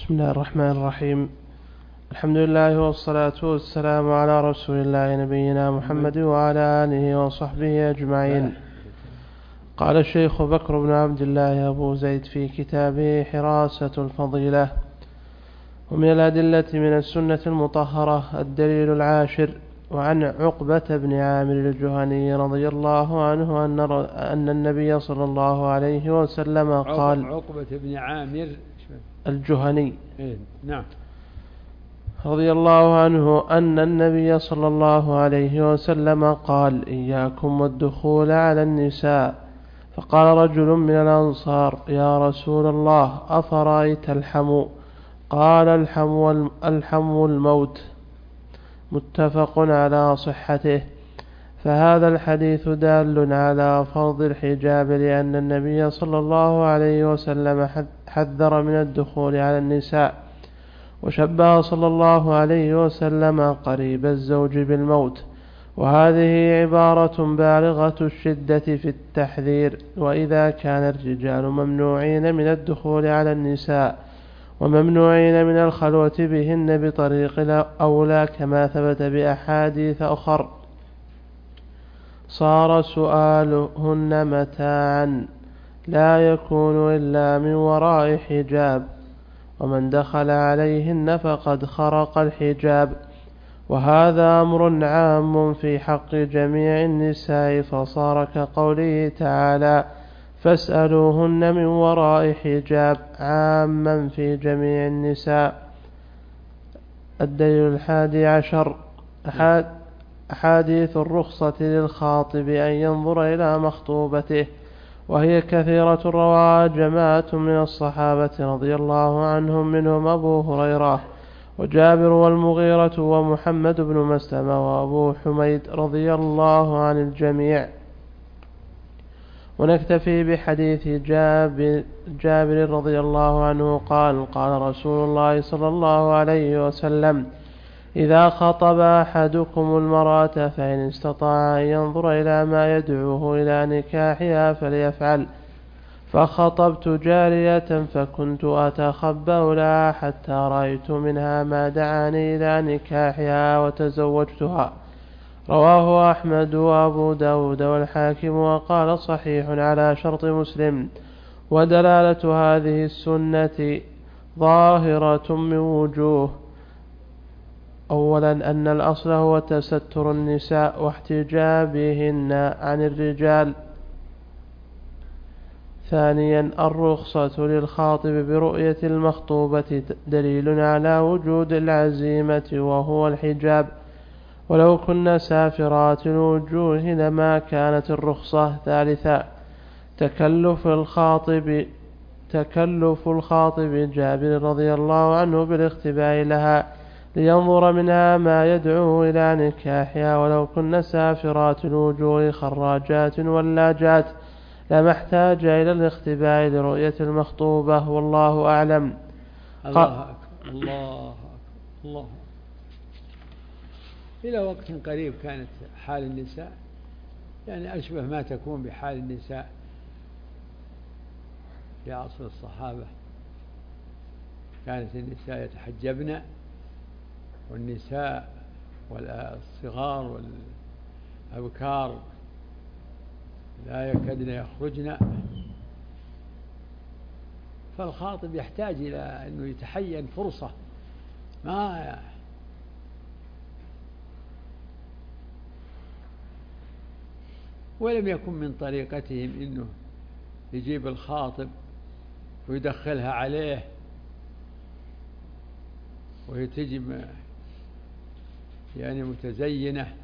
بسم الله الرحمن الرحيم. الحمد لله والصلاة والسلام على رسول الله نبينا محمد وعلى آله وصحبه أجمعين. قال الشيخ بكر بن عبد الله أبو زيد في كتابه حراسة الفضيلة: ومن الأدلة من السنة المطهرة الدليل العاشر: وعن عقبة بن عامر الجهني رضي الله عنه أن النبي صلى الله عليه وسلم قال. عقبة بن عامر الجهني نعم رضي الله عنه أن النبي صلى الله عليه وسلم قال: إياكم والدخول على النساء. فقال رجل من الأنصار: يا رسول الله، أفرأيت الحمو؟ قال: الحمو الموت. متفق على صحته. فهذا الحديث دال على فرض الحجاب، لأن النبي صلى الله عليه وسلم حذر من الدخول على النساء، وشبه صلى الله عليه وسلم قريب الزوج بالموت، وهذه عبارة بالغة الشدة في التحذير. وإذا كان الرجال ممنوعين من الدخول على النساء وممنوعين من الخلوة بهن بطريق الأولى كما ثبت بأحاديث أخر، صار سؤالهن متاعا لا يكون إلا من وراء حجاب، ومن دخل عليهن فقد خرق الحجاب. وهذا أمر عام في حق جميع النساء، فصار كقوله تعالى: فاسألوهن من وراء حجاب، عاما في جميع النساء. الدليل 11: أحاديث الرخصة للخاطب أن ينظر إلى مخطوبته، وهي كثيرة رواها جماعة من الصحابة رضي الله عنهم، منهم أبو هريرة وجابر والمغيرة ومحمد بن مسلمة وأبو حميد رضي الله عن الجميع. ونكتفي بحديث جابر رضي الله عنه قال: قال رسول الله صلى الله عليه وسلم: إذا خطب أحدكم المرأة فإن استطاع أن ينظر إلى ما يدعوه إلى نكاحها فليفعل. فخطبت جارية فكنت أتخبأ لها حتى رأيت منها ما دعاني إلى نكاحها وتزوجتها. رواه أحمد وأبو داود والحاكم وقال: صحيح على شرط مسلم. ودلالة هذه السنة ظاهرة من وجوه: أولا أن الأصل هو تستر النساء واحتجابهن عن الرجال. ثانيا الرخصة للخاطب برؤية المخطوبة دليل على وجود العزيمة وهو الحجاب، ولو كنا سافرات الوجوه لما كانت الرخصة. ثالثا تكلف الخاطب جابر رضي الله عنه بالاختباء لها لينظر منها ما يدعوه إلى نكاحها، ولو كنا سافرات الوجوه خراجات ولاجات لما احتاج إلى الاختباء لرؤية المخطوبة، والله أعلم. الله أكبر الله أكبر الله. إلى وقت قريب كانت حال النساء يعني أشبه ما تكون بحال النساء في عصر الصحابة. كانت النساء يتحجبن، والنساء والصغار والأبكار لا يكادن يخرجن. فالخاطب يحتاج إلى أنه يتحين فرصة ما ولم يكن من طريقتهم أنه يجيب الخاطب ويدخلها عليه وهي تجي يعني متزينة،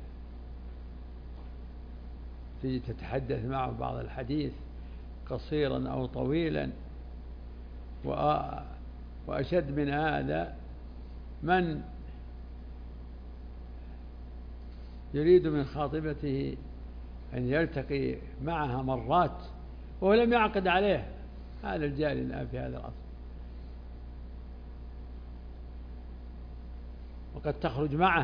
تجي تتحدث معه بعض الحديث قصيرا أو طويلا. وأشد من هذا من يريد من خاطبته أن يلتقي معها مرات وهو لم يعقد عليه. هذا الجاري الآن في هذا العصر، وقد تخرج معه،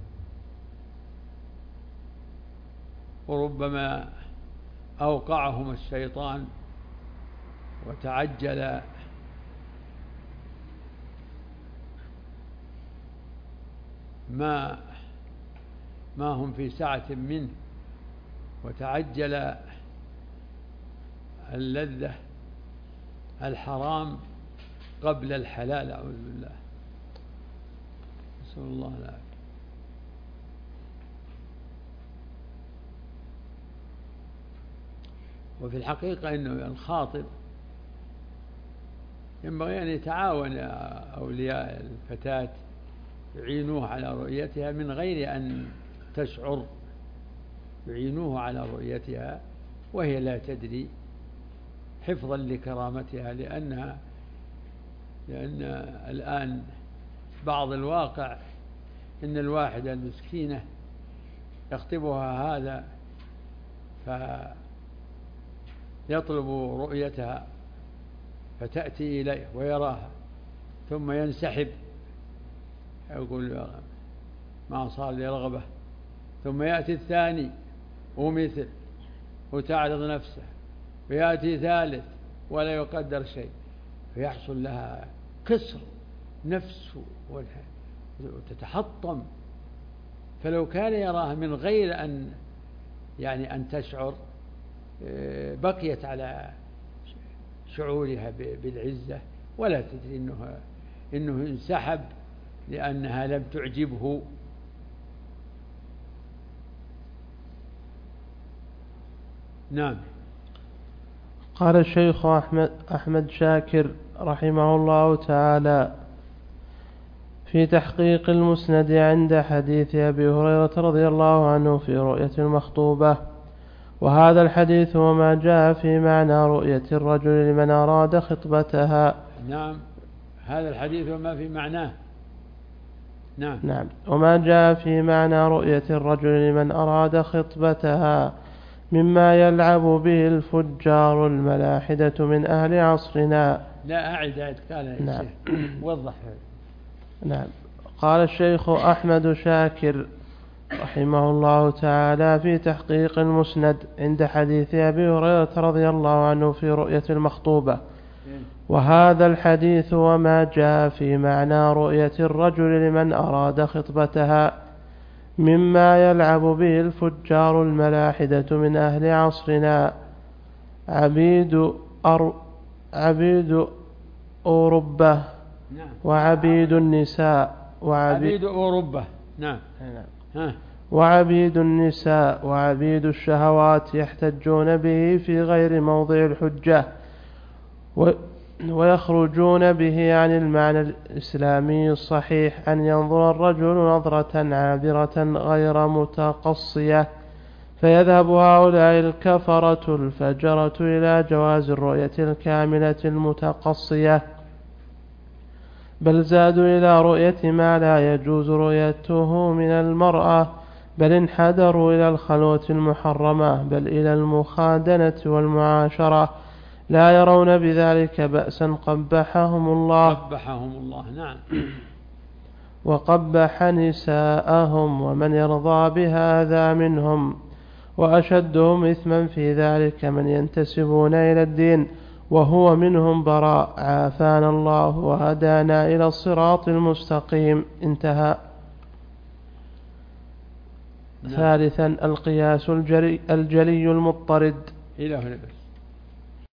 وربما أوقعهم الشيطان وتعجل ما هم في سعة منه، وتعجل اللذة الحرام قبل الحلال، أعوذ بالله، نسأل الله العافية. وفي الحقيقة أنه الخاطب ينبغي أن يتعاون أولياء الفتاة، يعينوه على رؤيتها من غير أن تشعر، يعينوه على رؤيتها وهي لا تدري، حفظا لكرامتها، لأن الآن بعض الواقع إن الواحدة المسكينة يخطبها هذا فيطلب رؤيتها فتأتي إليه ويراها ثم ينسحب، يقول ما صار لي رغبة، ثم يأتي الثاني ومثل وتعرض نفسه، ويأتي ثالث ولا يقدر شيء، فيحصل لها كسر نفس وتتحطم. فلو كان يراها من غير أن تشعر، بقيت على شعورها بالعزة، ولا تدري إنه انسحب لأنها لم تعجبه. نعم. قال الشيخ أحمد شاكر رحمه الله تعالى في تحقيق المسند عند حديث أبي هريرة رضي الله عنه في رؤية المخطوبة: وهذا الحديث وما جاء في معنى رؤية الرجل لمن أراد خطبتها. نعم، هذا الحديث وما في معناه. نعم. وما جاء في معنى رؤية الرجل لمن أراد خطبتها مما يلعب به الفجار الملاحدة من أهل عصرنا. لا أعد قال. نعم. وضح. نعم. قال الشيخ أحمد شاكر رحمه الله تعالى في تحقيق المسند عند حديث أبي هريرة رضي الله عنه في رؤية المخطوبة: وهذا الحديث وما جاء في معنى رؤية الرجل لمن أراد خطبتها مما يلعب به الفجار الملاحدة من أهل عصرنا، عبيد أوروبا وعبيد النساء عبيد أوروبا. نعم. وعبيد النساء وعبيد الشهوات يحتجون به في غير موضع الحجة، ويخرجون به عن المعنى الإسلامي الصحيح أن ينظر الرجل نظرة عابرة غير متقصية، فيذهب هؤلاء الكفرة الفجرة إلى جواز الرؤية الكاملة المتقصية، بل زادوا إلى رؤية ما لا يجوز رؤيته من المرأة، بل انحدروا إلى الخلوة المحرمة، بل إلى المخادنة والمعاشرة، لا يرون بذلك بأسا قبحهم الله. نعم. وقبح نساءهم ومن يرضى بهذا منهم، وأشدهم إثما في ذلك من ينتسبون إلى الدين وهو منهم براء، عافانا الله وهدانا إلى الصراط المستقيم. انتهى. ثالثا القياس الجلي المضطرد. إلى هنا بس.